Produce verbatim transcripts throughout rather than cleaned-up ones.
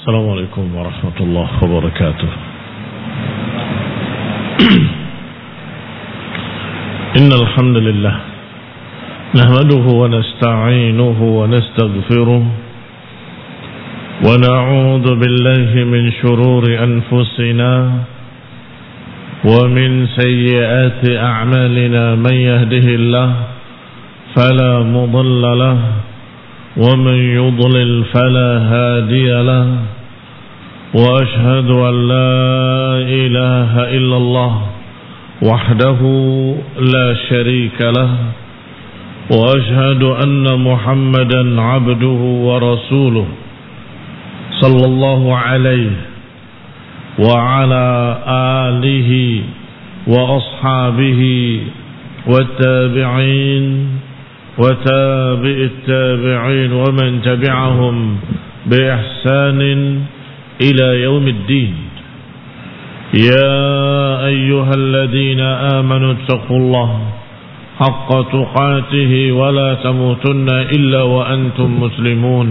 Assalamualaikum warahmatullahi wabarakatuh. Innal hamdalillah nahmaduhu wa nasta'inuhu wa nastaghfiruh wa na'udzu billahi min shururi anfusina wa min sayyiati a'malina man yahdihillahu fala mudilla lahu ومن يضلل فلا هادي له وأشهد أن لا إله إلا الله وحده لا شريك له وأشهد أن محمدا عبده ورسوله صلى الله عليه وعلى آله وأصحابه والتابعين وتابع التابعين ومن تبعهم بإحسان إلى يوم الدين. يا أيها الذين آمنوا اتقوا الله حق تقاته ولا تموتن إلا وأنتم مسلمون.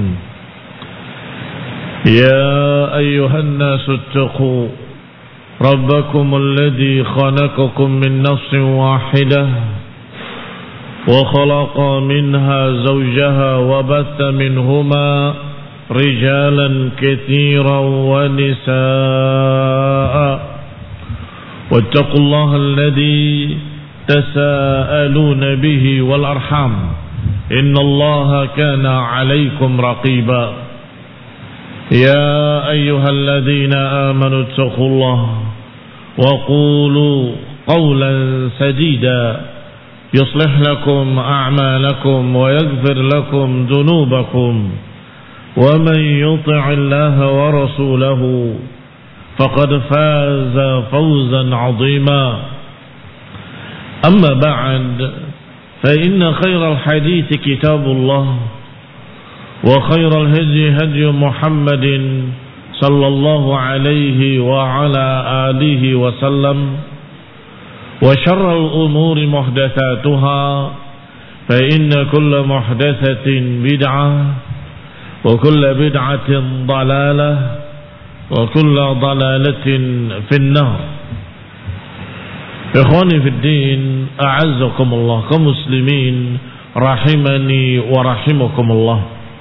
يا أيها الناس اتقوا ربكم الذي خلقكم من نفس واحدة وخلق منها زوجها وبث منهما رجالا كثيرا ونساء واتقوا الله الذي تساءلون به والأرحام إن الله كان عليكم رقيبا. يا أيها الذين آمنوا اتقوا الله وقولوا قولا سديدا يصلح لكم أعمالكم ويغفر لكم ذنوبكم ومن يطع الله ورسوله فقد فاز فوزا عظيما. أما بعد فإن خير الحديث كتاب الله وخير الهدي هدي محمد صلى الله عليه وعلى آله وسلم وشر الأمور محدثاتها فإن كل محدثة بدعة وكل بدعة ضلالة وكل ضلالة في النار. إخواني في الدين أعزكم الله كمسلمين rahimani wa rahimakumullah.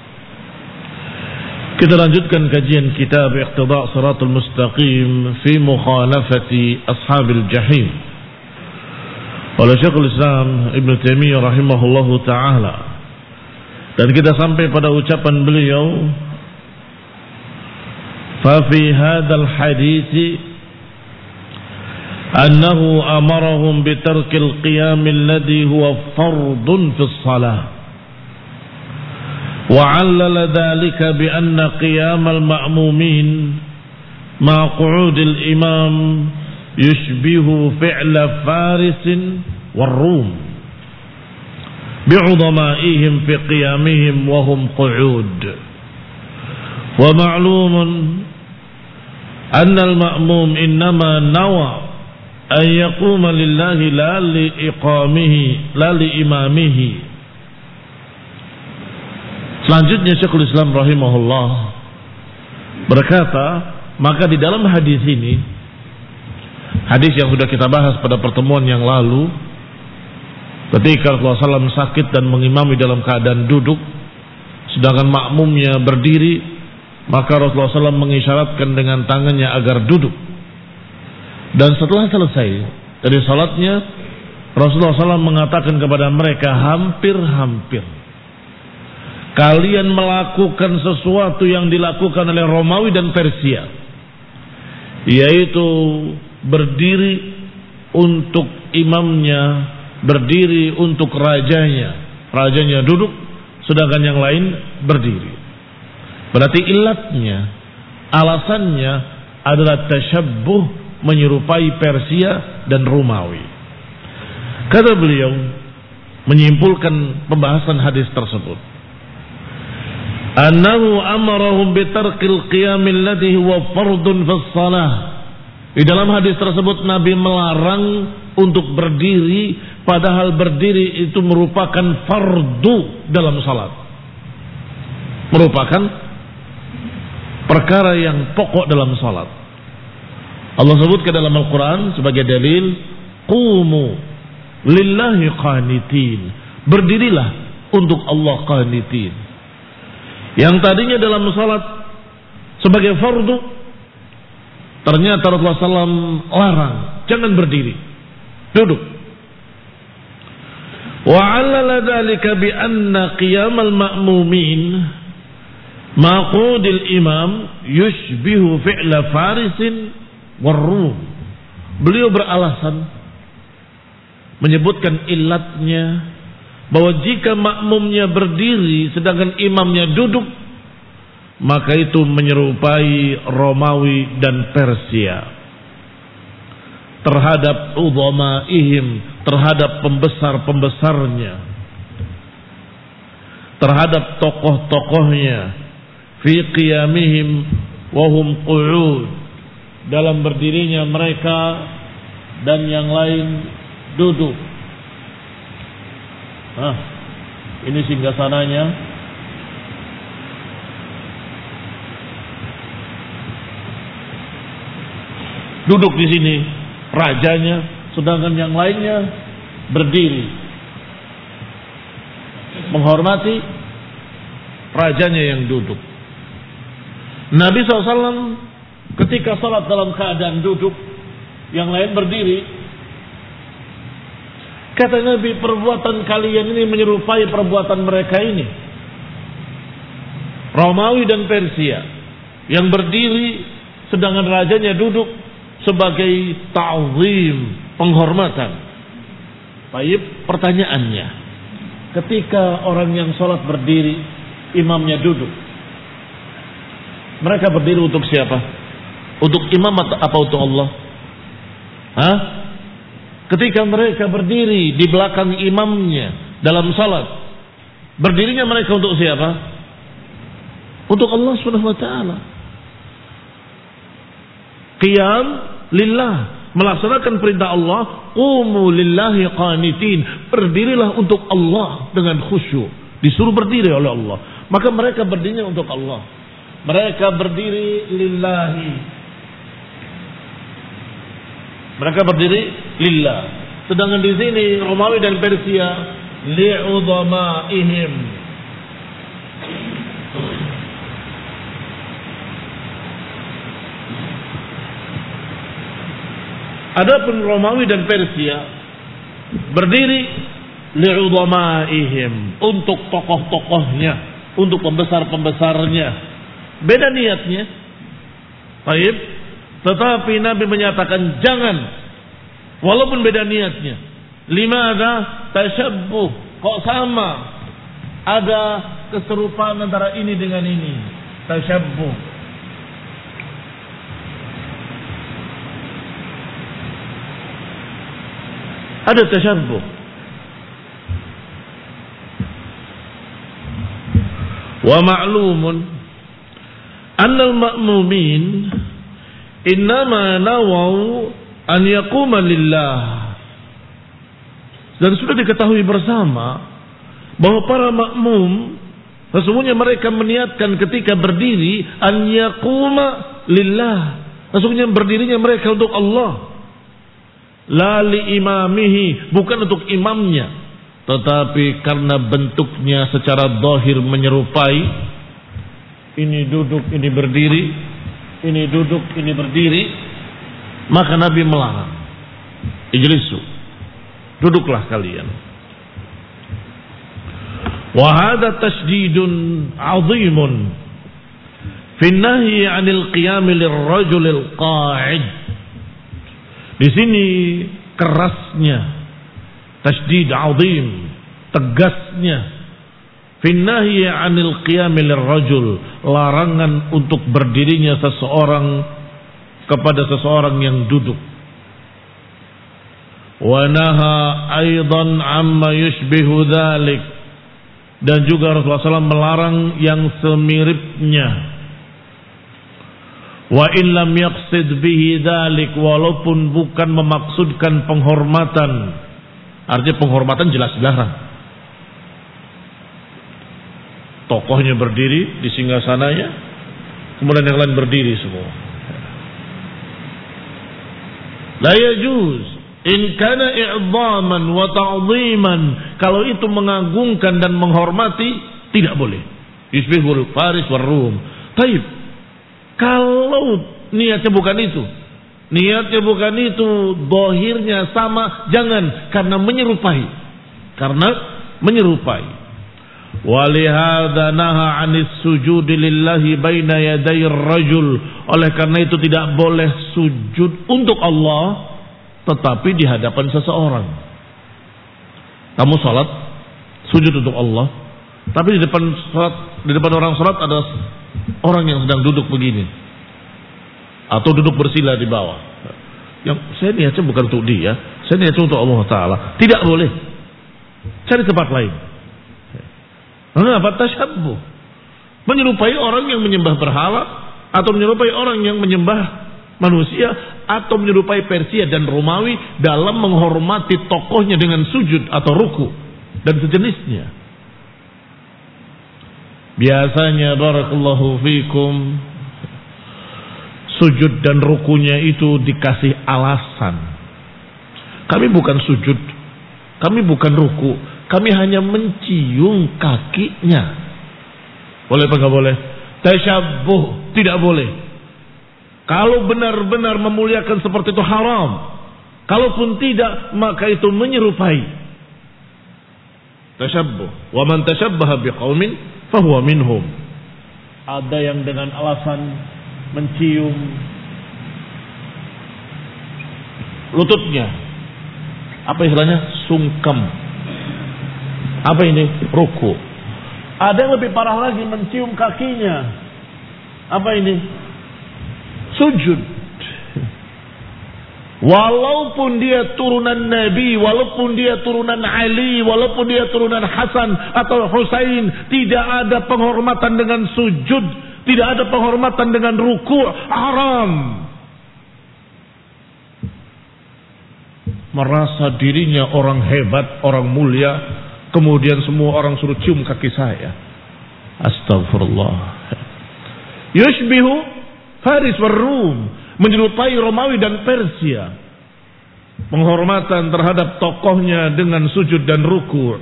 Kita lanjutkan kajian kitab Iqtida' Shiratal Mustaqim fi mukhalafati ashabil jahim oleh Syekhul Islam Ibn Taimiyah rahimahullahu ta'ala. Dan kita sampai pada ucapan beliau, فَفِي هَذَا الْحَدِيثِ أَنَّهُ أَمَرَهُمْ بِتَرْكِ الْقِيَامِ الَّذِي هُوَ فَرْضٌ فِي الصَّلَاةِ وَعَلَّلَ ذَلِكَ بِأَنَّ قِيَامَ الْمَأْمُومِينَ مَعَ قُعُودِ الْإِمَامِ يشبه فعل فارس والروم بعظمائهم في قيامهم وهم قعود. ومعلوم أن المأموم إنما نوى أن يقوم لله لا لإقامه لا لإمامه. Selanjutnya Syekhul Islam rahimahullah berkata, maka di dalam hadis ini, hadis yang sudah kita bahas pada pertemuan yang lalu, ketika Rasulullah shallallahu alaihi wasallam sakit dan mengimami dalam keadaan duduk, sedangkan makmumnya berdiri, maka Rasulullah shallallahu alaihi wasallam mengisyaratkan dengan tangannya agar duduk. Dan setelah selesai dari salatnya, Rasulullah shallallahu alaihi wasallam mengatakan kepada mereka, hampir-hampir kalian melakukan sesuatu yang dilakukan oleh Romawi dan Persia, yaitu berdiri untuk imamnya, berdiri untuk rajanya, rajanya duduk sedangkan yang lain berdiri. Berarti ilatnya, alasannya adalah tasyabbuh, menyerupai Persia dan Romawi. Kata beliau menyimpulkan pembahasan hadis tersebut, annahu amarahum bitarkil qiyamil ladhi huwa fardun fis shalah. Di dalam hadis tersebut Nabi melarang untuk berdiri, padahal berdiri itu merupakan fardu dalam salat. Merupakan perkara yang pokok dalam salat. Allah sebutkan dalam Al-Quran sebagai dalil, qumu lillahi qanitin, berdirilah untuk Allah qanitin. Yang tadinya dalam salat sebagai fardu, ternyata Rasulullah shallallahu alaihi wasallam larang, jangan berdiri, duduk. Wa 'allala dzalika bi anna qiyamal ma'mumin maqudil imam yushbihu fi'la farisin warrum. Beliau beralasan, menyebutkan illatnya, bahwa jika makmumnya berdiri sedangkan imamnya duduk, maka itu menyerupai Romawi dan Persia terhadap udhamaihim, terhadap pembesar-pembesarnya, terhadap tokoh-tokohnya, fi qiyamihim wa hum qu'ud, dalam berdirinya mereka dan yang lain duduk. Nah, ini singgasananya. Duduk di sini rajanya, sedangkan yang lainnya berdiri menghormati rajanya yang duduk. Nabi shallallahu alaihi wasallam ketika salat dalam keadaan duduk, yang lain berdiri, kata Nabi, perbuatan kalian ini menyerupai perbuatan mereka ini, Romawi dan Persia, yang berdiri sedangkan rajanya duduk sebagai ta'zim, penghormatan. Baik, pertanyaannya, ketika orang yang sholat berdiri, imamnya duduk, mereka berdiri untuk siapa? Untuk imam atau apa untuk Allah? Hah? Ketika mereka berdiri di belakang imamnya dalam salat, berdirinya mereka untuk siapa? Untuk Allah Subhanahu wa taala. Qiyam lillah, melaksanakan perintah Allah, qumu lillahi qanitin, berdirilah untuk Allah dengan khusyuk, disuruh berdiri oleh Allah. Maka mereka berdirinya untuk Allah. Mereka berdiri lillahi. Mereka berdiri lillah. Sedangkan di sini Romawi dan Persia li'udhamaihim. Adapun Romawi dan Persia berdiri li'udhamaihim, untuk tokoh-tokohnya, untuk pembesar-pembesarnya. Beda niatnya. Baik. Tetapi Nabi menyatakan jangan, walaupun beda niatnya. Limadha tashabbuh, kok sama? Ada keserupaan antara ini dengan ini. Tashabbuh. Ada tashabbuh. Wa ma'lumun annal ma'mumin innama nawau an yaquma lillah. Dan sudah diketahui bersama bahwa para makmum sesungguhnya mereka meniatkan ketika berdiri an yaquma lillah, sesungguhnya berdirinya mereka untuk Allah, la li imamihi, bukan untuk imamnya, tetapi karena bentuknya secara zahir menyerupai, ini duduk, ini berdiri, ini duduk, ini berdiri, maka Nabi melarang. Ijlisu, duduklah kalian. Wa hadha tasydidun 'azimun fi an-nahyi 'anil qiyam lirrajul al-qa'id. Di sini kerasnya, tasydid 'azim, tegasnya, fi an-nahyi 'anil qiyam lirrajul, larangan untuk berdirinya seseorang kepada seseorang yang duduk. Wa naha aidan amma yushbihu dzalik, dan juga Rasulullah shallallahu alaihi wasallam melarang yang semiripnya. Wa in lam yaqsid bihi dzalik, walaupun bukan memaksudkan penghormatan. Artinya penghormatan jelas dilarang. Tokohnya berdiri di singgasananya, kemudian yang lain berdiri semua. La yajuz in kana i'dhaman wa ta'dhiman, kalau itu mengagungkan dan menghormati tidak boleh. Yusbihul Faris war Rum. Taib. Kalau niatnya bukan itu, niatnya bukan itu, zahirnya sama, jangan, karena menyerupai. Karena menyerupai. Walihada naha anis sujudi lillahi baina yaday rajul. Oleh karena itu tidak boleh sujud untuk Allah tetapi di hadapan seseorang. Kamu salat sujud untuk Allah, tapi di depan salat, di depan orang salat ada orang yang sedang duduk begini atau duduk bersila di bawah. Yang saya niatnya bukan untuk dia, saya niatnya untuk Allah Taala. Tidak boleh. Cari tempat lain. Mengapa tasyabbuh? Menyerupai orang yang menyembah berhala, atau menyerupai orang yang menyembah manusia, atau menyerupai Persia dan Romawi dalam menghormati tokohnya dengan sujud atau ruku dan sejenisnya. Biasanya barakallahu fikum, sujud dan rukunya itu dikasih alasan. Kami bukan sujud, kami bukan ruku, kami hanya mencium kakinya. Boleh apa enggak boleh? Tasyabbuh tidak boleh. Kalau benar-benar memuliakan seperti itu haram. Kalaupun tidak, maka itu menyerupai. Tasyabbuh. Wa man tashabbaha biqaumin fahuwa minhum. Ada yang dengan alasan mencium lututnya. Apa istilahnya? Sungkem. Apa ini? Ruku. Ada yang lebih parah lagi, mencium kakinya. Apa ini? Sujud. Walaupun dia turunan Nabi, walaupun dia turunan Ali, walaupun dia turunan Hasan atau Husain, tidak ada penghormatan dengan sujud, tidak ada penghormatan dengan ruku, haram. Merasa dirinya orang hebat, orang mulia, kemudian semua orang suruh cium kaki saya. Astagfirullah. Yushbihu Faris war Rum, menyerupai Romawi dan Persia. Penghormatan terhadap tokohnya dengan sujud dan ruku.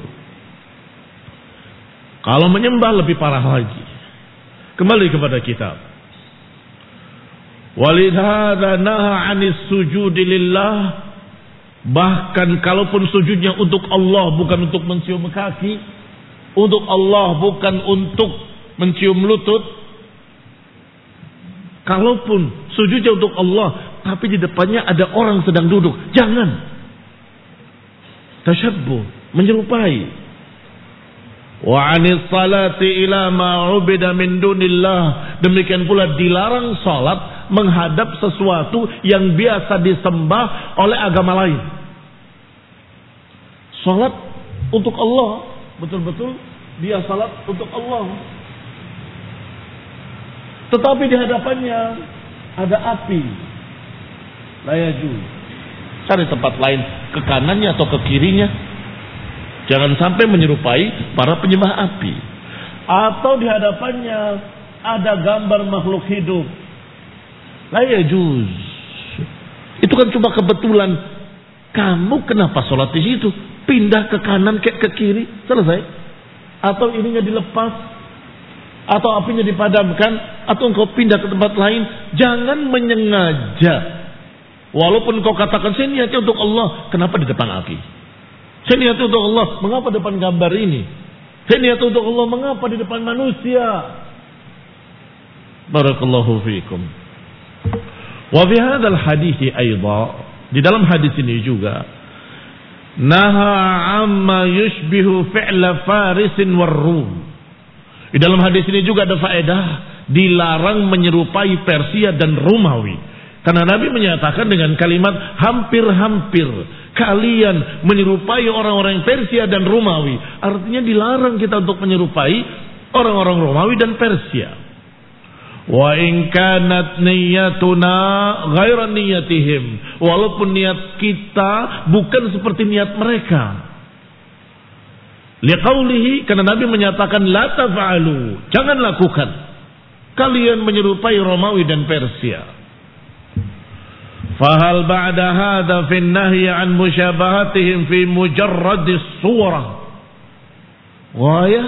Kalau menyembah lebih parah lagi. Kembali kepada kitab. Walidhada naha anis sujudi lillah. Bahkan kalaupun sujudnya untuk Allah, bukan untuk mencium kaki, untuk Allah, bukan untuk mencium lutut. Kalaupun sujudnya untuk Allah, tapi di depannya ada orang sedang duduk, jangan. Tasyabbuh, menyerupai. Wa anis salati ila ma ubida min dunillah. Demikian pula dilarang salat menghadap sesuatu yang biasa disembah oleh agama lain. Salat untuk Allah, betul-betul dia salat untuk Allah. Tetapi di hadapannya ada api. La yajuz. Cari tempat lain, ke kanannya atau ke kirinya. Jangan sampai menyerupai para penyembah api. Atau di hadapannya ada gambar makhluk hidup. La yajuz. Itu kan cuma kebetulan. Kamu kenapa sholat di situ? Pindah ke kanan ke, ke kiri, selesai. Atau ininya dilepas, atau apinya dipadamkan, atau engkau pindah ke tempat lain. Jangan menyengaja. Walaupun kau katakan saya niatnya untuk Allah, kenapa di depan api? Saya niatnya untuk Allah, mengapa depan gambar ini? Saya niatnya untuk Allah, mengapa di depan manusia? Barakallahu fiikum. Wa fi hadzal hadithi aidha, di dalam hadis ini juga, naha amma yushbihu fi'la farisin war rum. Di dalam hadis ini juga ada faedah, dilarang menyerupai Persia dan Romawi. Karena Nabi menyatakan dengan kalimat hampir-hampir kalian menyerupai orang-orang Persia dan Romawi. Artinya dilarang kita untuk menyerupai orang-orang Romawi dan Persia. Wa in kanat niyyatuna ghaira niyyatihim, walaupun niat kita bukan seperti niat mereka. Liqaulihi, karena Nabi menyatakan la taf'alu, jangan lakukan. kalian menyerupai Romawi dan Persia. Fahal ba'da hadha fi an-nahyi an musyabahatihim fi mujarrad as-surah. Waya,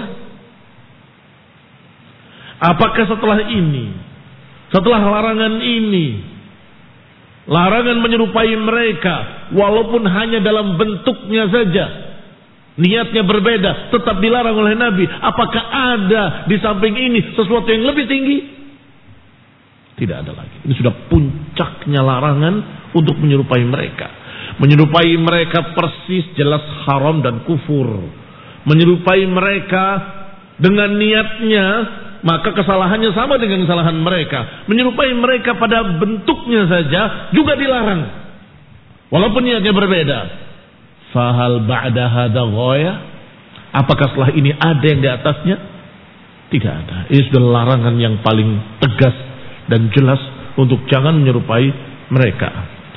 apakah setelah ini, setelah larangan ini, larangan menyerupai mereka walaupun hanya dalam bentuknya saja, niatnya berbeda, tetap dilarang oleh Nabi, apakah ada di samping ini sesuatu yang lebih tinggi? Tidak ada lagi. Ini sudah puncaknya larangan untuk menyerupai mereka. Menyerupai mereka persis jelas haram dan kufur. Menyerupai mereka dengan niatnya, maka kesalahannya sama dengan kesalahan mereka. Menyerupai mereka pada bentuknya saja juga dilarang, walaupun niatnya berbeda. Fahal ba'da hadha ghaya? Apakah setelah ini ada yang di atasnya? Tidak ada. Ini sudah larangan yang paling tegas dan jelas untuk jangan menyerupai mereka.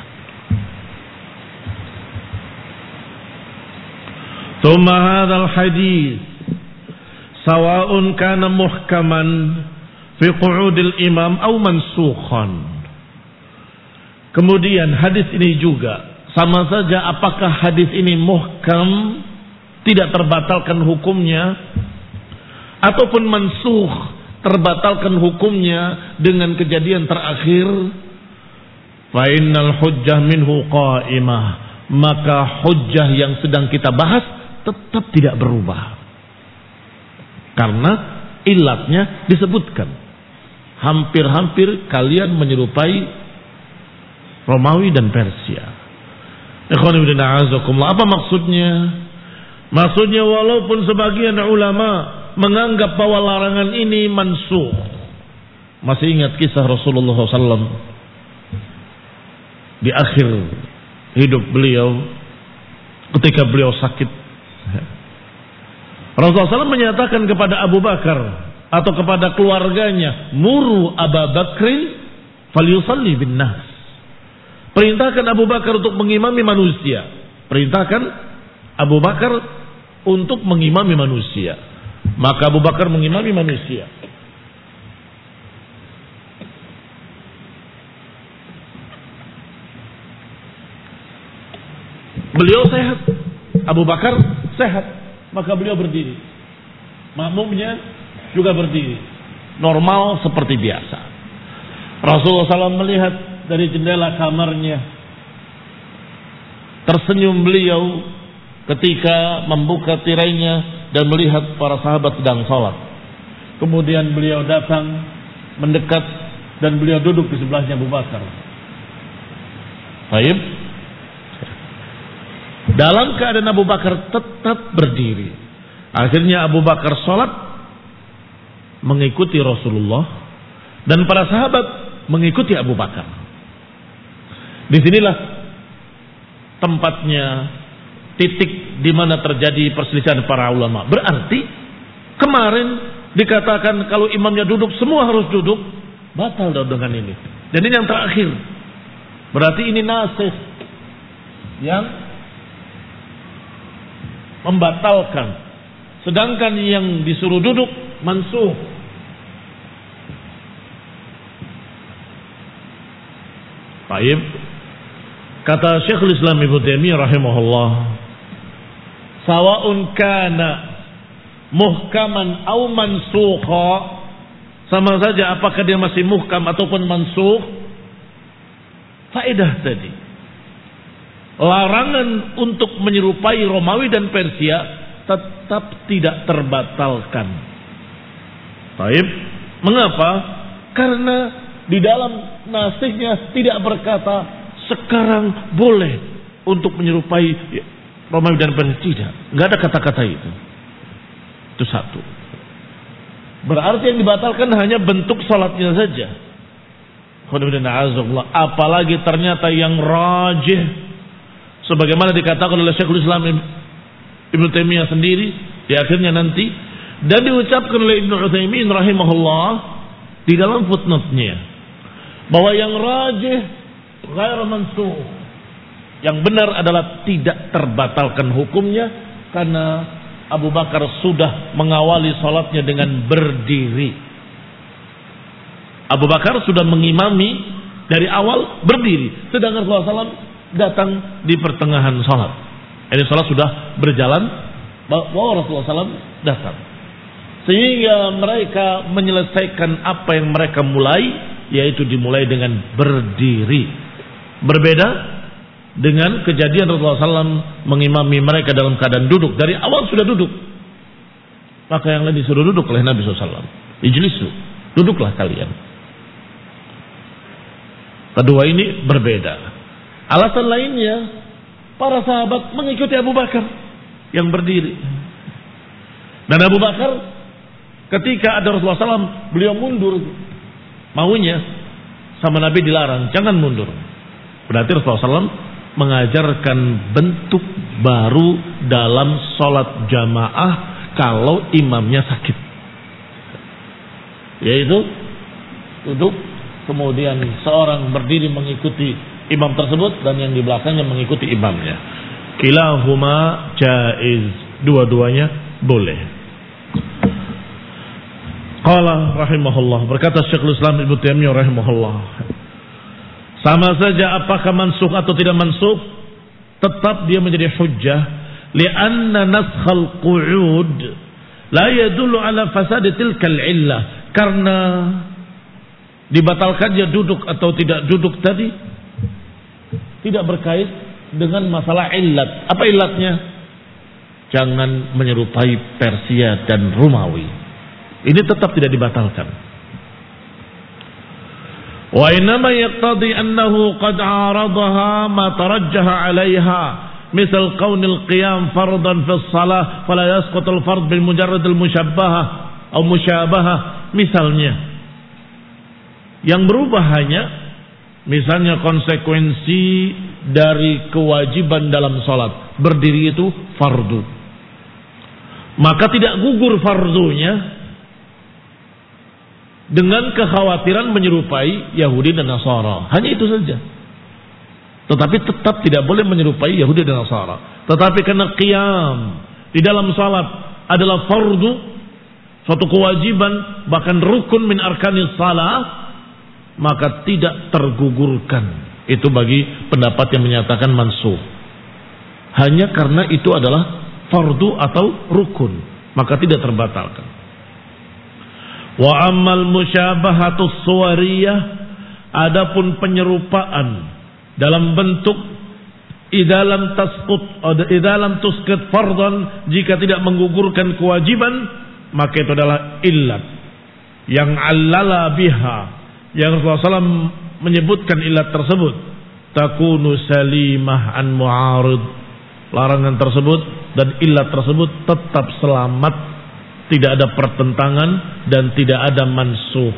Tsumma hadzal hadis sawa'un kana muhkaman fi qu'udil imam aw mansukhan. Kemudian hadis ini juga sama saja apakah hadis ini muhkam, tidak terbatalkan hukumnya, ataupun mansukh, terbatalkan hukumnya dengan kejadian terakhir. Fa innal hujjah minhu qa'imah, maka hujjah yang sedang kita bahas tetap tidak berubah. Karena ilatnya disebutkan. Hampir-hampir kalian menyerupai Romawi dan Persia. Ikhwan fillah a'azakumullah. Apa maksudnya? Maksudnya walaupun sebagian ulama menganggap bahwa larangan ini mansukh. Masih ingat kisah Rasulullah shallallahu alaihi wasallam di akhir hidup beliau ketika beliau sakit. Rasulullah shallallahu alaihi wasallam menyatakan kepada Abu Bakar atau kepada keluarganya, muru Abu Bakrin falyusalli bin nas. Perintahkan Abu Bakar untuk mengimami manusia. Perintahkan Abu Bakar untuk mengimami manusia. Maka Abu Bakar mengimami manusia. Beliau sehat, Abu Bakar sehat, maka beliau berdiri. Makmumnya juga berdiri, normal seperti biasa. Rasulullah shallallahu alaihi wasallam melihat dari jendela kamarnya, tersenyum beliau ketika membuka tirainya dan melihat para sahabat sedang sholat. Kemudian beliau datang mendekat dan beliau duduk di sebelahnya Abu Bakar. Baik. Dalam keadaan Abu Bakar tetap berdiri. Akhirnya Abu Bakar sholat mengikuti Rasulullah dan para sahabat mengikuti Abu Bakar. Disinilah tempatnya, titik di mana terjadi perselisihan para ulama. Berarti kemarin dikatakan kalau imamnya duduk semua harus duduk, batal dengan ini. Dan ini yang terakhir. Berarti ini nasikh yang membatalkan. Sedangkan yang disuruh duduk mansukh. Baik. Kata Syekhul Islam Ibnu Taimiyah rahimahullah, sawa'un kana muhkaman aw mansukha, sama saja apakah dia masih muhkam ataupun mansukh. Faedah tadi, larangan untuk menyerupai Romawi dan Persia tetap tidak terbatalkan. Baik. Mengapa? Karena di dalam nasikhnya tidak berkata sekarang boleh untuk menyerupai Romawi dan Persia. Tidak, nggak ada kata-kata itu. Itu satu. Berarti yang dibatalkan hanya bentuk salatnya saja. Apalagi ternyata yang rajih, sebagaimana dikatakan oleh Syekhul Islam Ibnu Taimiyah sendiri di akhirnya nanti, dan diucapkan oleh Ibnu Utsaimin rahimahullah di dalam footnote-nya, bahwa yang rajih ghair mansukh, yang benar adalah tidak terbatalkan hukumnya karena Abu Bakar sudah mengawali salatnya dengan berdiri. Abu Bakar sudah mengimami dari awal berdiri, sedangkan Rasulullah shallallahu alaihi wasallam datang di pertengahan sholat. Ini sholat sudah berjalan, bahwa Rasulullah shallallahu alaihi wasallam datang, sehingga mereka menyelesaikan apa yang mereka mulai, yaitu dimulai dengan berdiri. Berbeda dengan kejadian Rasulullah shallallahu alaihi wasallam mengimami mereka dalam keadaan duduk. Dari awal sudah duduk, maka yang lain disuruh duduk oleh Nabi shallallahu alaihi wasallam. Ijlisu, duduklah kalian. Kedua ini berbeda. Alasan lainnya, para sahabat mengikuti Abu Bakar yang berdiri. Dan Abu Bakar ketika ada Rasulullah shallallahu alaihi wasallam, beliau mundur. Maunya sama Nabi dilarang, jangan mundur. Berarti Rasulullah shallallahu alaihi wasallam mengajarkan bentuk baru dalam sholat jamaah kalau imamnya sakit, yaitu duduk, kemudian seorang berdiri mengikuti imam tersebut dan yang di belakangnya mengikuti imamnya. Kilahuma jaiz, dua-duanya boleh. Qala rahimahullah, berkata Syekhul Islam Ibnu Taimiyah rahimahullah, sama saja apakah mansukh atau tidak mansukh, tetap dia menjadi hujjah, li'anna naskhal qu'ud la yadullu ala fasad tilkal illah, karena dibatalkannya duduk atau tidak duduk tadi tidak berkait dengan masalah illat. Apa illatnya? Jangan menyerupai Persia dan Romawi. Ini tetap tidak dibatalkan. Wa innama yaqtadi annahu qad 'aradaha ma tarajjaha 'alayha, misal qaunil qiyam fardan fi shalah fala yasqutu al-fard bil mujarrad al-musyabbahah atau musyabahah. Misalnya yang berubah hanya misalnya konsekuensi dari kewajiban dalam salat, berdiri itu fardu, maka tidak gugur fardunya dengan kekhawatiran menyerupai Yahudi dan Nasara. Hanya itu saja. Tetapi tetap tidak boleh menyerupai Yahudi dan Nasara. Tetapi karena qiyam di dalam salat adalah fardu, suatu kewajiban, bahkan rukun min arkanis salah, maka tidak tergugurkan. Itu bagi pendapat yang menyatakan mansukh. Hanya karena itu adalah fardu atau rukun, maka tidak terbatalkan. Wa ammal musyabahatus suwariyah, adapun penyerupaan dalam bentuk idalam tasqut idalam tusqit fardhan, jika tidak menggugurkan kewajiban, maka itu adalah illat yang allala biha, yang Rasulullah shallallahu alaihi wasallam menyebutkan illat tersebut, takunu salimah an mu'arid, larangan tersebut dan illat tersebut tetap selamat, tidak ada pertentangan dan tidak ada mansukh.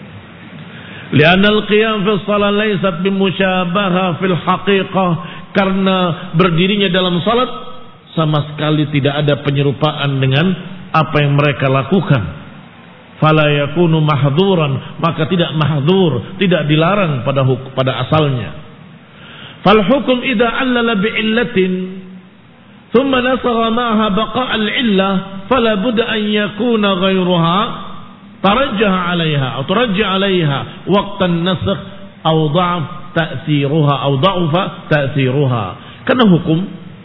Li'anal qiyam fi shalah laysat bimusyabaha fil haqiqah, karena berdirinya dalam salat sama sekali tidak ada penyerupaan dengan apa yang mereka lakukan. Fala yakunu mahdhuran, maka tidak mahdzur, tidak dilarang pada huk- pada asalnya. Fal hukum idza allala bi illatin thumma nasara ma'aha baqa' al-illah fala budda an yakuna ghayruha tarajjaha 'alayha atau tarajja 'alayha waqt an-nasakh aw dha'af ta'thiruha aw dha'afa ta'thiruha. Karena hukum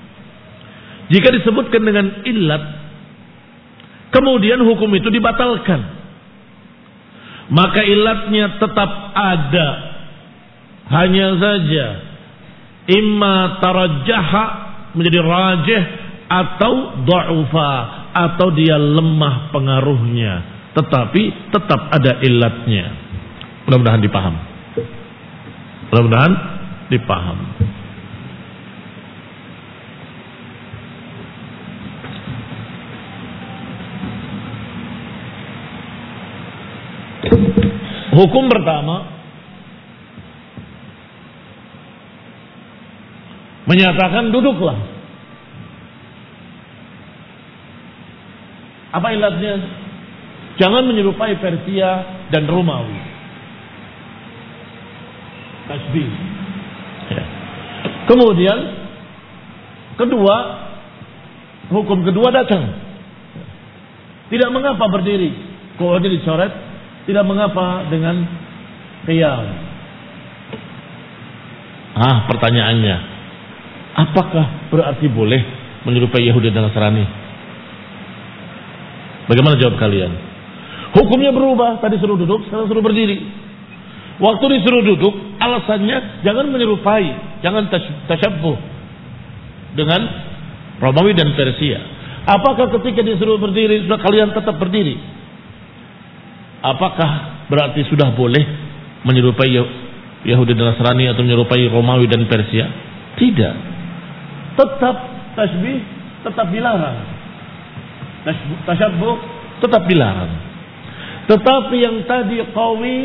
jika disebutkan dengan illat kemudian hukum itu dibatalkan, maka illatnya tetap ada, hanya saja imma tarajjaha menjadi rajih atau dha'ufa atau dia lemah pengaruhnya, tetapi tetap ada illatnya. Mudah-mudahan dipaham. Mudah-mudahan dipaham. Hukum pertama menyatakan duduklah. Apa ilatnya? Jangan menyerupai Persia dan Romawi. Tasbih. Ya. Kemudian kedua, hukum kedua datang. Tidak mengapa berdiri, kalau dicoret, tidak mengapa dengan qiyam. Ah, pertanyaannya, apakah berarti boleh menyerupai Yahudi dan Nasrani? Bagaimana jawab kalian? Hukumnya berubah, tadi suruh duduk, sekarang suruh berdiri. Waktu disuruh duduk, alasannya jangan menyerupai, jangan tasyabbuh dengan Romawi dan Persia. Apakah ketika disuruh berdiri sudah kalian tetap berdiri? Apakah berarti sudah boleh menyerupai Yahudi dan Nasrani atau menyerupai Romawi dan Persia? Tidak. Tetap tasbih, tetap dilarang. Tasyabbuh tetap dilarang. Tetapi yang tadi qawi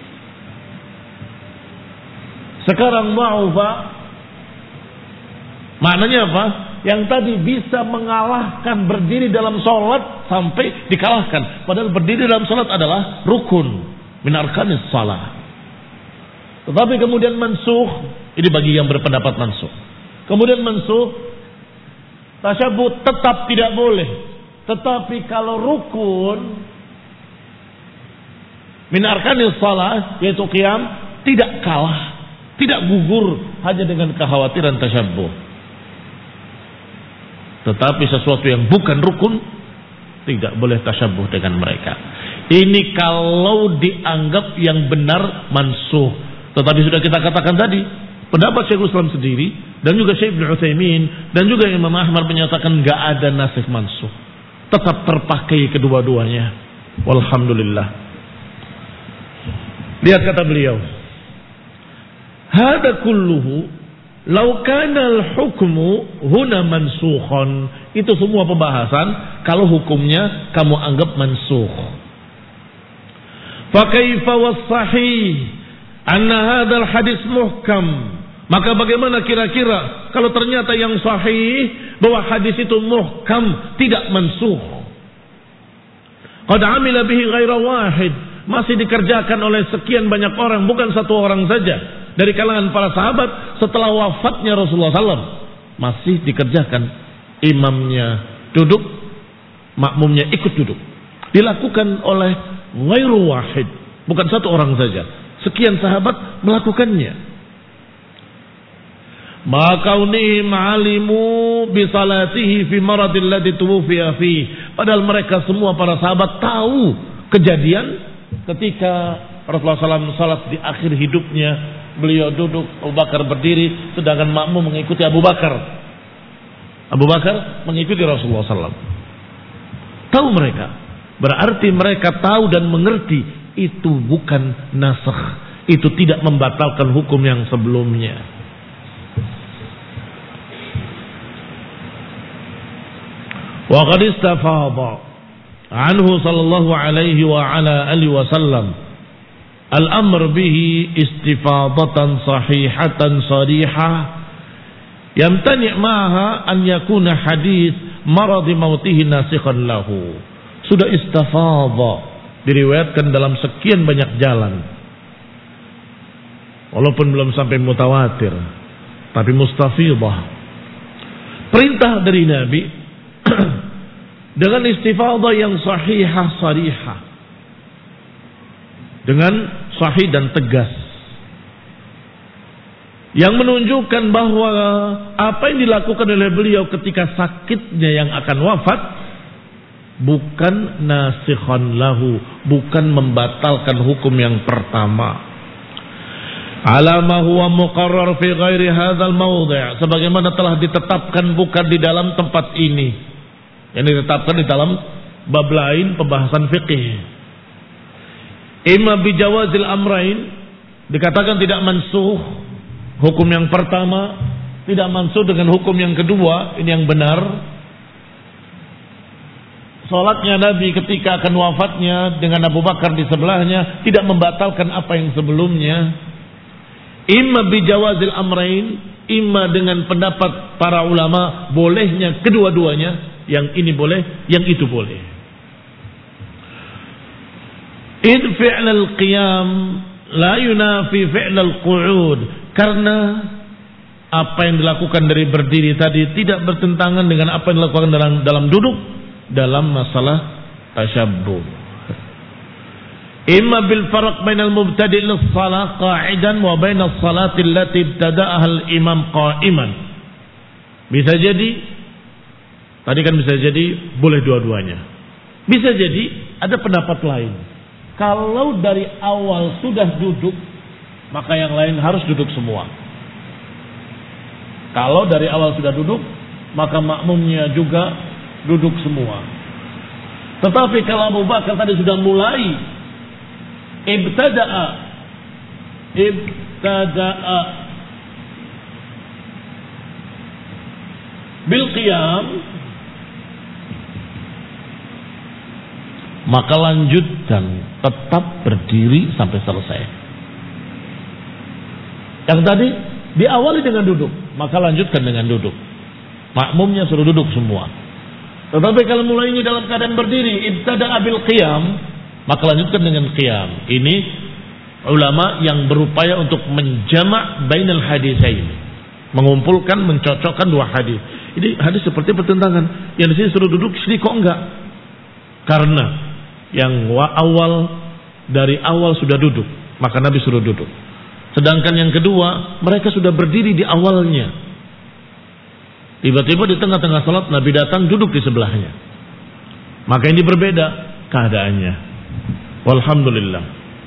sekarang ma'ufa, maknanya apa? Yang tadi bisa mengalahkan berdiri dalam sholat sampai dikalahkan. Padahal berdiri dalam sholat adalah rukun min arkanis shalah. Tetapi kemudian mansukh, ini bagi yang berpendapat mansukh. Kemudian mansukh, tasyabbuh tetap tidak boleh. Tetapi kalau rukun min arkanis shalah, yaitu qiyam, tidak kalah, tidak gugur hanya dengan kekhawatiran tasyabbuh. Tetapi sesuatu yang bukan rukun tidak boleh tasyabbuh dengan mereka. Ini kalau dianggap yang benar mansukh. Tetapi sudah kita katakan tadi, pendapat Syekhul Islam sendiri dan juga Syekh Ibnu Utsaimin dan juga Imam Ahmad menyatakan enggak ada nasikh mansukh. Tetap terpakai kedua-duanya. Walhamdulillah. Lihat kata beliau. Hada kulluhu law kana al-hukmu huna mansukhan. Itu semua pembahasan kalau hukumnya kamu anggap mansukh. Fa kaifa was-sahih anna hadzal hadis muhkam? Maka bagaimana kira-kira kalau ternyata yang sahih bahwa hadis itu muhkam, tidak mansukh? Qad amila bihi ghaira wahid, masih dikerjakan oleh sekian banyak orang, bukan satu orang saja dari kalangan para sahabat setelah wafatnya Rasulullah sallallahu alaihi wasallam. Masih dikerjakan, imamnya duduk, makmumnya ikut duduk. Dilakukan oleh ghairu wahid, bukan satu orang saja. Sekian sahabat melakukannya. Maka unihim alimu bisalatihi fi maradil ladzi tuwfiya fi. Padahal mereka semua para sahabat tahu kejadian ketika Rasulullah sallallahu alaihi wasallam salat di akhir hidupnya, beliau duduk, Abu Bakar berdiri, sedangkan makmum mengikuti Abu Bakar. Abu Bakar mengikuti Rasulullah sallallahu alaihi wasallam. Tahu mereka, berarti mereka tahu dan mengerti itu bukan nasakh, itu tidak membatalkan hukum yang sebelumnya. Wa qad istafadha anhu sallallahu alaihi wa ala alihi wasallam al-amr bihi istifadatan sahihatan sarihah yamtani' ma'aha an yakuna hadis marad mautihi nasikhan lahu. Sudah istafadha, diriwayatkan dalam sekian banyak jalan, walaupun belum sampai mutawatir, tapi mustafidah. Perintah dari Nabi dengan istifadah yang sahihah sarihah, dengan sahih dan tegas, yang menunjukkan bahwa apa yang dilakukan oleh beliau ketika sakitnya yang akan wafat bukan nasikhan lahu, bukan membatalkan hukum yang pertama. Ala ma huwa muqarrar fi ghairi hadzal mawdi', sebagaimana telah ditetapkan bukan di dalam tempat ini, yang ditetapkan di dalam bab lain pembahasan fikih. Imma bi jawazil amrain, dikatakan tidak mansukh hukum yang pertama, tidak mansukh dengan hukum yang kedua. Ini yang benar. Salatnya Nabi ketika akan wafatnya dengan Abu Bakar di sebelahnya tidak membatalkan apa yang sebelumnya. Imma bi jawazil amrain, imma dengan pendapat para ulama bolehnya kedua-duanya, yang ini boleh, yang itu boleh. Id fi'lal qiyam la yunafi fi'lal qu'ud, karena apa yang dilakukan dari berdiri tadi tidak bertentangan dengan apa yang dilakukan dalam dalam duduk dalam masalah tasyabbuh. Imma bil farq bainal mubtadi' lis-shalah qa'idan wa bainas salati allati ibtada'aha al-imam qa'iman. Bisa jadi, tadi kan bisa jadi boleh dua-duanya. Bisa jadi ada pendapat lain. Kalau dari awal sudah duduk, maka yang lain harus duduk semua. Kalau dari awal sudah duduk, maka makmumnya juga duduk semua. Tetapi kalau Abu Bakar tadi sudah mulai ibtada'a ibtada'a bil qiyam, maka lanjutkan tetap berdiri sampai selesai. Yang tadi diawali dengan duduk, maka lanjutkan dengan duduk. Makmumnya suruh duduk semua. Tetapi kalau mulainya dalam keadaan berdiri, ibtada'a bil qiyam, maka lanjutkan dengan qiyam. Ini ulama yang berupaya untuk menjama' bainal hadisain, mengumpulkan, mencocokkan dua hadis. Ini hadis seperti pertentangan. Yang di sini suruh duduk, sini kok enggak? Karena yang awal dari awal sudah duduk, maka Nabi suruh duduk. Sedangkan yang kedua, mereka sudah berdiri di awalnya. Tiba-tiba di tengah-tengah salat Nabi datang duduk di sebelahnya. Maka ini berbeda keadaannya. Walhamdulillah.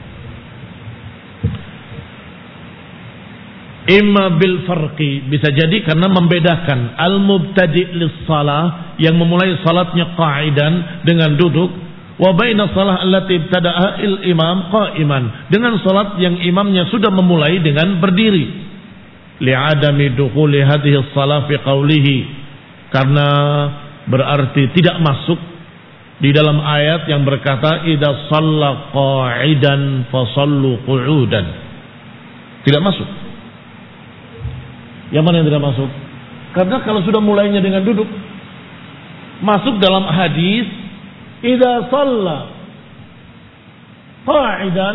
Imma bil farqi, bisa jadi karena membedakan al-mubtadi' lis-shalah yang memulai salatnya qa'idan dengan duduk, wa baina shalah allati ibtada'a al-imam qa'iman, dengan salat yang imamnya sudah memulai dengan berdiri. Li'adami dukhuli hadhihi shalah fi qawlihi, karena berarti tidak masuk di dalam ayat yang berkata idza shalla qa'idan fa shallu qu'udan. Tidak masuk. Yang mana yang tidak masuk? Karena kalau sudah mulainya dengan duduk, masuk dalam hadis idza shalla qa'idan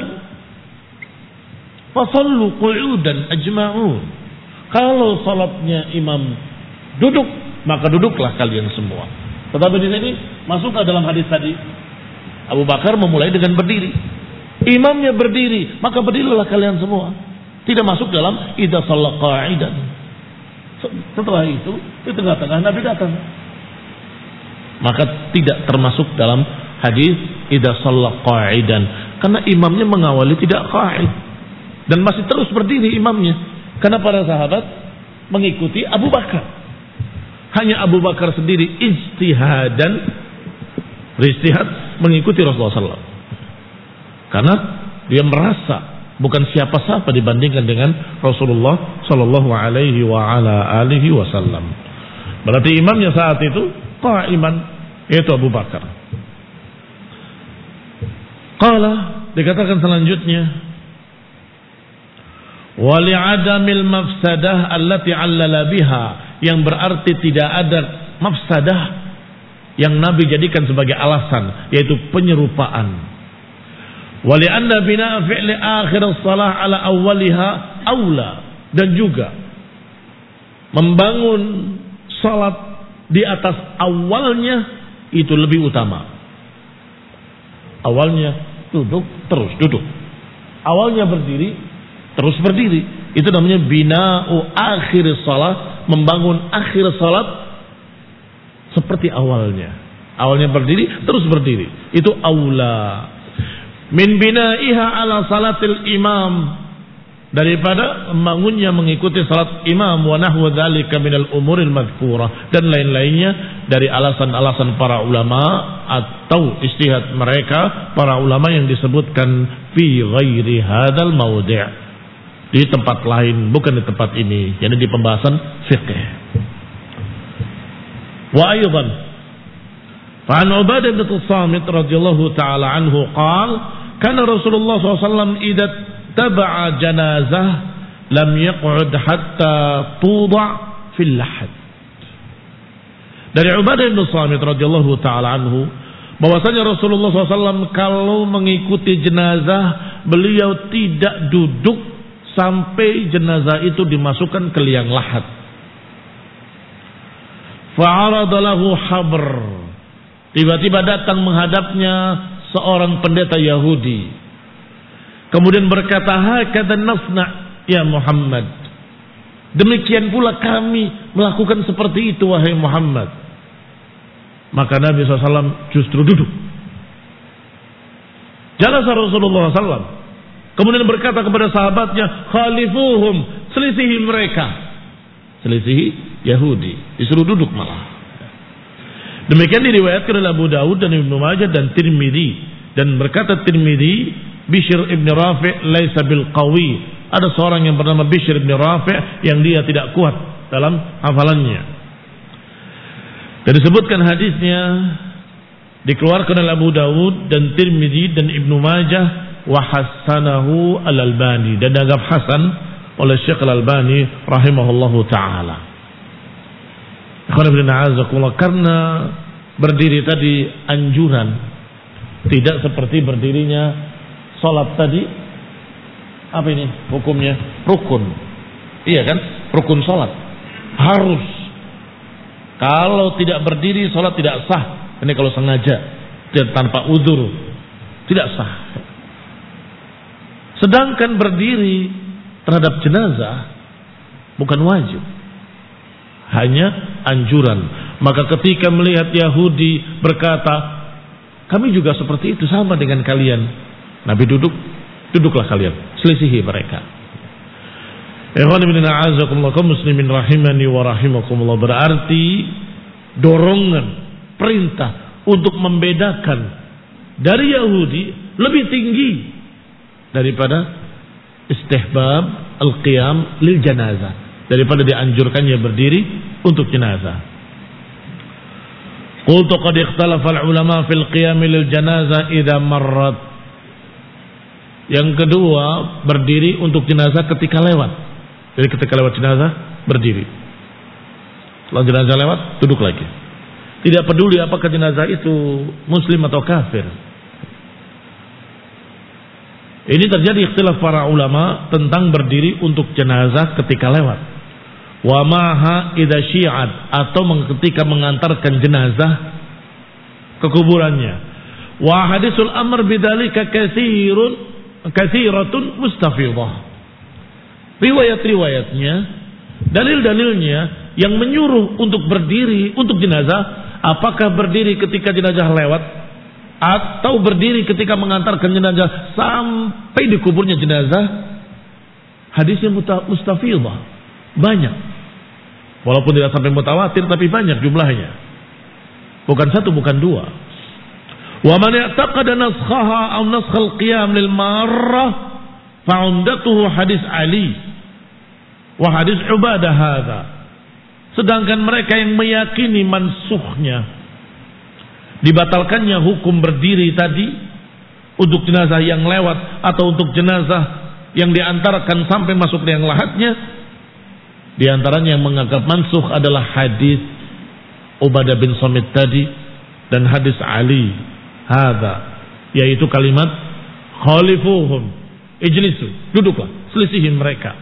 fa shallu qu'udan ajma'un. Kalau salatnya imam duduk, maka duduklah kalian semua. Tetapi di sini masuklah dalam hadis tadi, Abu Bakar memulai dengan berdiri, imamnya berdiri, maka berdirilah kalian semua. Tidak masuk dalam idza shalla qa'idan. Setelah itu di tengah-tengah Nabi datang, maka tidak termasuk dalam hadis idza shalla qa'idan, karena imamnya mengawali tidak qa'id dan masih terus berdiri imamnya. Karena para sahabat mengikuti Abu Bakar. Hanya Abu Bakar sendiri ijtihadan, beristihad mengikuti Rasulullah sallallahu alaihi wasallam. Karena dia merasa bukan siapa-siapa dibandingkan dengan Rasulullah sallallahu alaihi wa ala alihi wasallam. Berarti imamnya saat itu qa'iman, yaitu Abu Bakar. Qala, dikatakan selanjutnya, wa li'adamil mafsadah allati 'allala biha, yang berarti tidak ada mafsadah yang Nabi jadikan sebagai alasan, yaitu penyerupaan. Wa li'anna bina'a fi'li akhir as-salah 'ala awwaliha aula, dan juga membangun salat di atas awalnya itu lebih utama. Awalnya duduk, terus duduk. Awalnya berdiri, terus berdiri. Itu namanya bina'u akhir salat, membangun akhir salat seperti awalnya. Awalnya berdiri, terus berdiri. Itu aula min bina'iha ala salatil imam, daripada membangunnya mengikuti salat imam, wa nahwa dzalika minal umuril madhkurah, dan lain-lainnya dari alasan-alasan para ulama atau istihad mereka para ulama yang disebutkan fi ghairi hadzal maudhi', di tempat lain, bukan di tempat ini, yakni di pembahasan fiqh. Wa aidan fa an Ubadah bin Samit radhiyallahu taala anhu qala kana Rasulullah sallallahu alaihi wasallam idza taba'a janazah lam yaq'ud hatta tudha fil lahad. Dari Ubadah bin Samit radhiyallahu taala anhu bahwasanya Rasulullah sallallahu alaihi wasallam kalau mengikuti jenazah, beliau tidak duduk sampai jenazah itu dimasukkan ke liang lahat. Fa'arada lahu habr, tiba-tiba datang menghadapnya seorang pendeta Yahudi Kemudian berkata, hakadha nasna ya Muhammad. Demikian pula kami melakukan seperti itu wahai Muhammad. Maka Nabi shallallahu alaihi wasallam justru duduk. Jalasa Rasulullah shallallahu alaihi wasallam. Kemudian berkata kepada sahabatnya, khalifuhum, selisihi mereka. Selisihi Yahudi, disuruh duduk malah. Demikian diriwayatkan oleh Abu Dawud dan Ibnu Majah dan Tirmidzi. Dan berkata Tirmidzi, Bishr ibn Rafi' laisa bil qawi. Ada seorang yang bernama Bishr ibn Rafi' yang dia tidak kuat dalam hafalannya. Dan disebutkan hadisnya dikeluarkan oleh Abu Dawud dan Tirmidzi dan Ibnu Majah wa hassanahu al-Albani, dan dianggap hasan oleh Syekh Al-Albani rahimahullahu taala. Karena berdiri tadi anjuran, tidak seperti berdirinya salat tadi. Apa ini hukumnya? Rukun. Iya kan? Rukun salat. Harus. Kalau tidak berdiri salat tidak sah. Ini kalau sengaja dan tanpa uzur tidak sah. Sedangkan berdiri terhadap jenazah bukan wajib, hanya anjuran. Maka ketika melihat Yahudi berkata, kami juga seperti itu, sama dengan kalian, Nabi duduk, duduklah kalian, selisihi mereka. Ikhwan ibn a'azakumullah kaum muslimin rahimani wa rahimakumullah, berarti dorongan, perintah untuk membedakan dari Yahudi lebih tinggi daripada istihbab al-qiyam lil janazah, daripada dianjurkannya berdiri untuk jenazah. Qultu qad ikhtalafa al-ulama fil qiyam lil janazah idza marrat. Yang kedua, berdiri untuk jenazah ketika lewat. Jadi ketika lewat jenazah berdiri. Setelah jenazah lewat duduk lagi. Tidak peduli apakah jenazah itu muslim atau kafir. Ini terjadi ikhtilaf para ulama tentang berdiri untuk jenazah ketika lewat. Wa maha idza syi'at, atau ketika mengantarkan jenazah ke kuburannya. Wa hadisul amr bidzalika katsirun katsiratun mustafidah. Riwayat-riwayatnya, dalil-dalilnya yang menyuruh untuk berdiri untuk jenazah, apakah berdiri ketika jenazah lewat atau berdiri ketika mengantarkan jenazah sampai di kuburnya jenazah, hadisnya mustafidah, banyak. Walaupun tidak sampai mutawatir, tapi banyak jumlahnya. Bukan satu, bukan dua. Wa man i'taqada naskhaha aw naskhal qiyam lil marrah fa'undatuhu hadis Ali wa hadis Ubadah hadza. Sedangkan mereka yang meyakini mansukhnya, dibatalkannya hukum berdiri tadi untuk jenazah yang lewat atau untuk jenazah yang diantarkan sampai masuk yang lahatnya, di antaranya yang menganggap mansukh adalah hadis Ubadah bin Samit tadi dan hadis Ali hadza, yaitu kalimat khalifuhum, ijlisu, duduklah, selisihi mereka.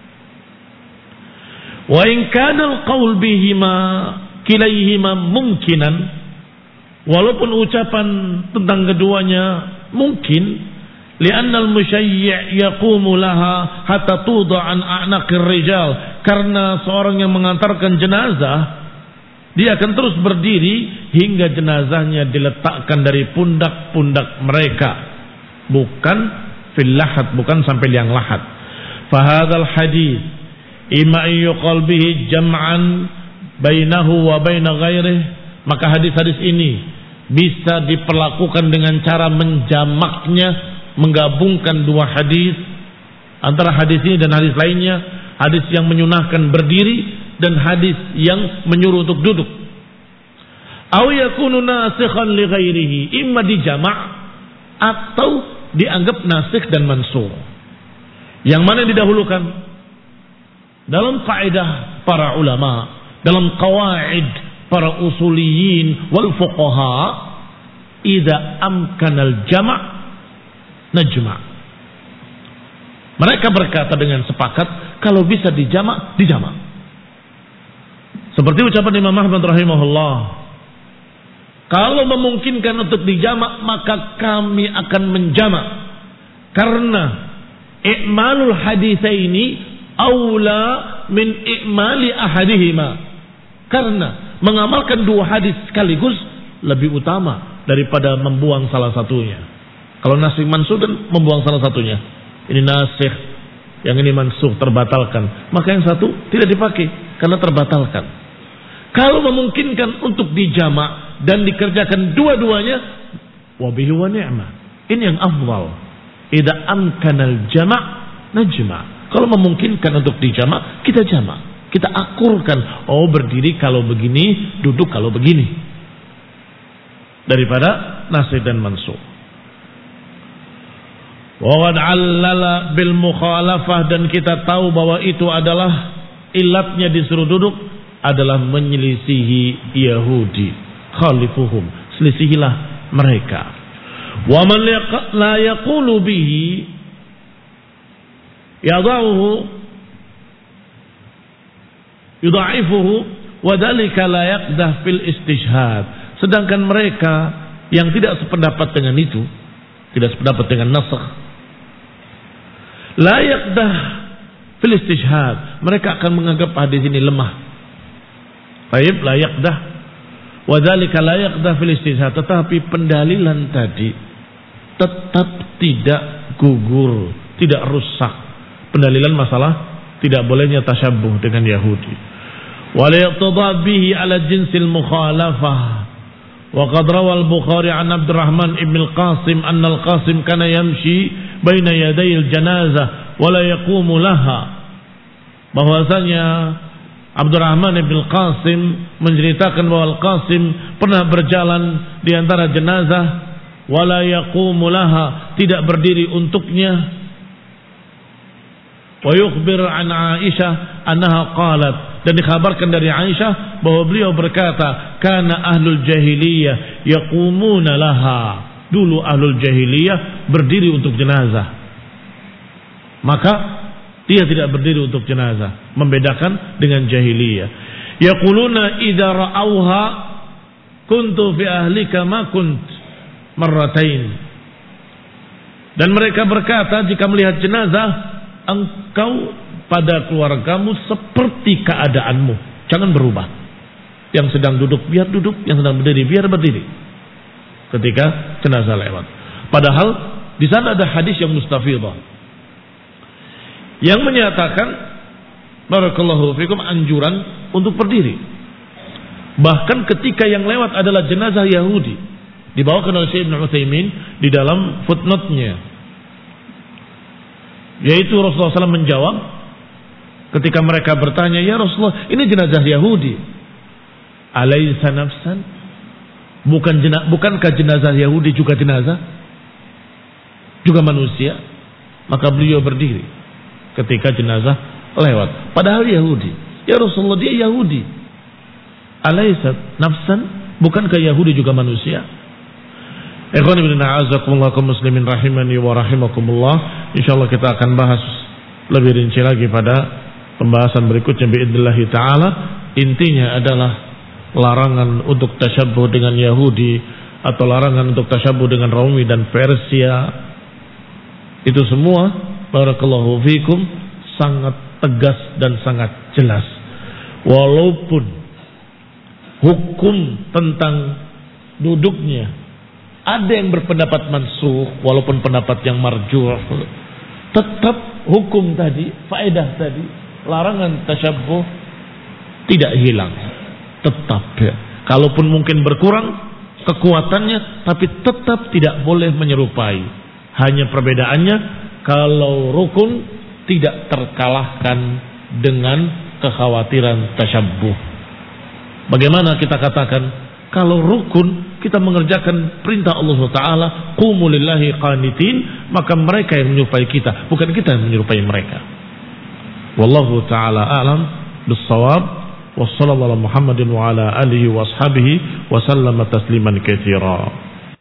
Wa in kana al-qaul bihima kilaihima mungkinan, walaupun ucapan tentang keduanya mungkin, li'anna al-musyayyi' yaqumu laha hatta tuda an a'naqir rijal, karena seorang yang mengantarkan jenazah dia akan terus berdiri hingga jenazahnya diletakkan dari pundak-pundak mereka, bukan fil lahat, bukan sampai liang lahat. Fa hadzal hadis imma yuqal bihi jam'an bainahu wa bain ghairihi, maka hadis-hadis ini bisa diperlakukan dengan cara menjamaknya, menggabungkan dua hadis, antara hadis ini dan hadis lainnya, hadis yang menyunahkan berdiri dan hadis yang menyuruh untuk duduk. Aw yakunu nasikhan li ghairihi, imma dijama' atau dianggap nasikh dan mansukh. Yang mana yang didahulukan? Dalam kaidah para ulama, dalam qawaid para usuliyin wal fuqaha, idza amkanal jama' najma'. Mereka berkata dengan sepakat, kalau bisa dijama', dijama'. Seperti ucapan Imam Ahmad rahimahullah, kalau memungkinkan untuk dijama', maka kami akan menjama'. Karena i'malul haditsaini aula min i'mali ahadihima. Karena mengamalkan dua hadis sekaligus lebih utama daripada membuang salah satunya. Kalau nasikh mansukh dan membuang salah satunya. Ini nasikh, yang ini mansukh, terbatalkan. Maka yang satu tidak dipakai karena terbatalkan. Kalau memungkinkan untuk dijamak dan dikerjakan dua-duanya, wabihi wa ni'mah. Ini yang afdal. Idza amkanal jama' najma'. Kalau memungkinkan untuk dijamak, kita jamak. Kita akurkan. Oh, berdiri kalau begini, duduk kalau begini. Daripada nasikh dan mansukh. Wa qad 'allala bil mukhalafah, dan kita tahu bahwa itu adalah ilatnya disuruh duduk adalah menyelisihi Yahudi. Khalifuhum, selisihilah mereka. Wa man la yaqulu bihi yad'uhu yudha'ifuhu wa dhalika la yaqdah fil istishhad. Sedangkan mereka yang tidak sependapat dengan itu, tidak sependapat dengan nasakh, la yaqdah fil istishhad, mereka akan menganggap hadis ini lemah. Baik, la yaqdah wa dzalika la yaqdah fil istishhad, tetapi pendalilan tadi tetap tidak gugur, tidak rusak. Pendalilan masalah tidak bolehnya tasyabbuh dengan Yahudi. Wa la yaqtadha bihi ala jinsil mukhalafah. Wa qad rawa al-Bukhari an Abdurrahman ibn al-Qasim anna al-Qasim kana yamshi baina yaday al-janazah wa la yaqumu laha. Bahwasanya Abdurrahman ibn al-Qasim menceritakan bahwa Al-Qasim pernah berjalan di antara jenazah wala yaqumu laha, tidak berdiri untuknya. Wa yukhbir an Aisyah annaha qalat, dan dikhabarkan dari Aisyah bahwa beliau berkata, kana ahlul jahiliyah yaqumuna laha. Dulu ahlul jahiliyah berdiri untuk jenazah. Maka dia tidak berdiri untuk jenazah, membedakan dengan jahiliyah. Yaquluna idza ra'auha kuntu fi ahlika ma kunt marratain. Dan mereka berkata, jika melihat jenazah, engkau pada keluargamu seperti keadaanmu, jangan berubah. Yang sedang duduk biar duduk, yang sedang berdiri biar berdiri ketika jenazah lewat. Padahal di sana ada hadis yang mustafidah yang menyatakan barakallahu fikum anjuran untuk berdiri. Bahkan ketika yang lewat adalah jenazah Yahudi, dibawakan oleh Syekh Ibnu Utsaimin di dalam footnote-nya, yaitu Rasulullah shallallahu alaihi wasallam menjawab ketika mereka bertanya, ya Rasulullah, ini jenazah Yahudi, alaysa nafsan, bukan jenazah, bukankah jenazah Yahudi juga jenazah, juga manusia? Maka beliau berdiri ketika jenazah lewat, padahal Yahudi. Ya Rasulullah, dia Yahudi. Alaysa nafsan, bukankah Yahudi juga manusia? Ikhwan ibn a'azakumullah kaum muslimin rahimani wa rahimakumullah. Insyaallah kita akan bahas lebih rinci lagi pada pembahasan berikutnya biidznillah taala. Intinya adalah larangan untuk tasyabbuh dengan Yahudi atau larangan untuk tasyabbuh dengan Romawi dan Persia. Itu semua barakallahu fikum sangat tegas dan sangat jelas. Walaupun hukum tentang duduknya ada yang berpendapat mansukh, walaupun pendapat yang marjuh, tetap hukum tadi, faedah tadi, larangan tasyabbuh tidak hilang, tetap ya. Kalaupun mungkin berkurang kekuatannya, tapi tetap tidak boleh menyerupai. Hanya perbedaannya, kalau rukun tidak terkalahkan dengan kekhawatiran tasyabbuh. Bagaimana kita katakan, kalau rukun kita mengerjakan perintah Allah Taala, qumu lillahi qanitin, maka mereka yang menyerupai kita, bukan kita yang menyerupai mereka. Wallahu taala a'lam bis-shawab. Wassallallahu ala Muhammadin wa ala alihi wa ashabihi wa sallama tasliman katsira.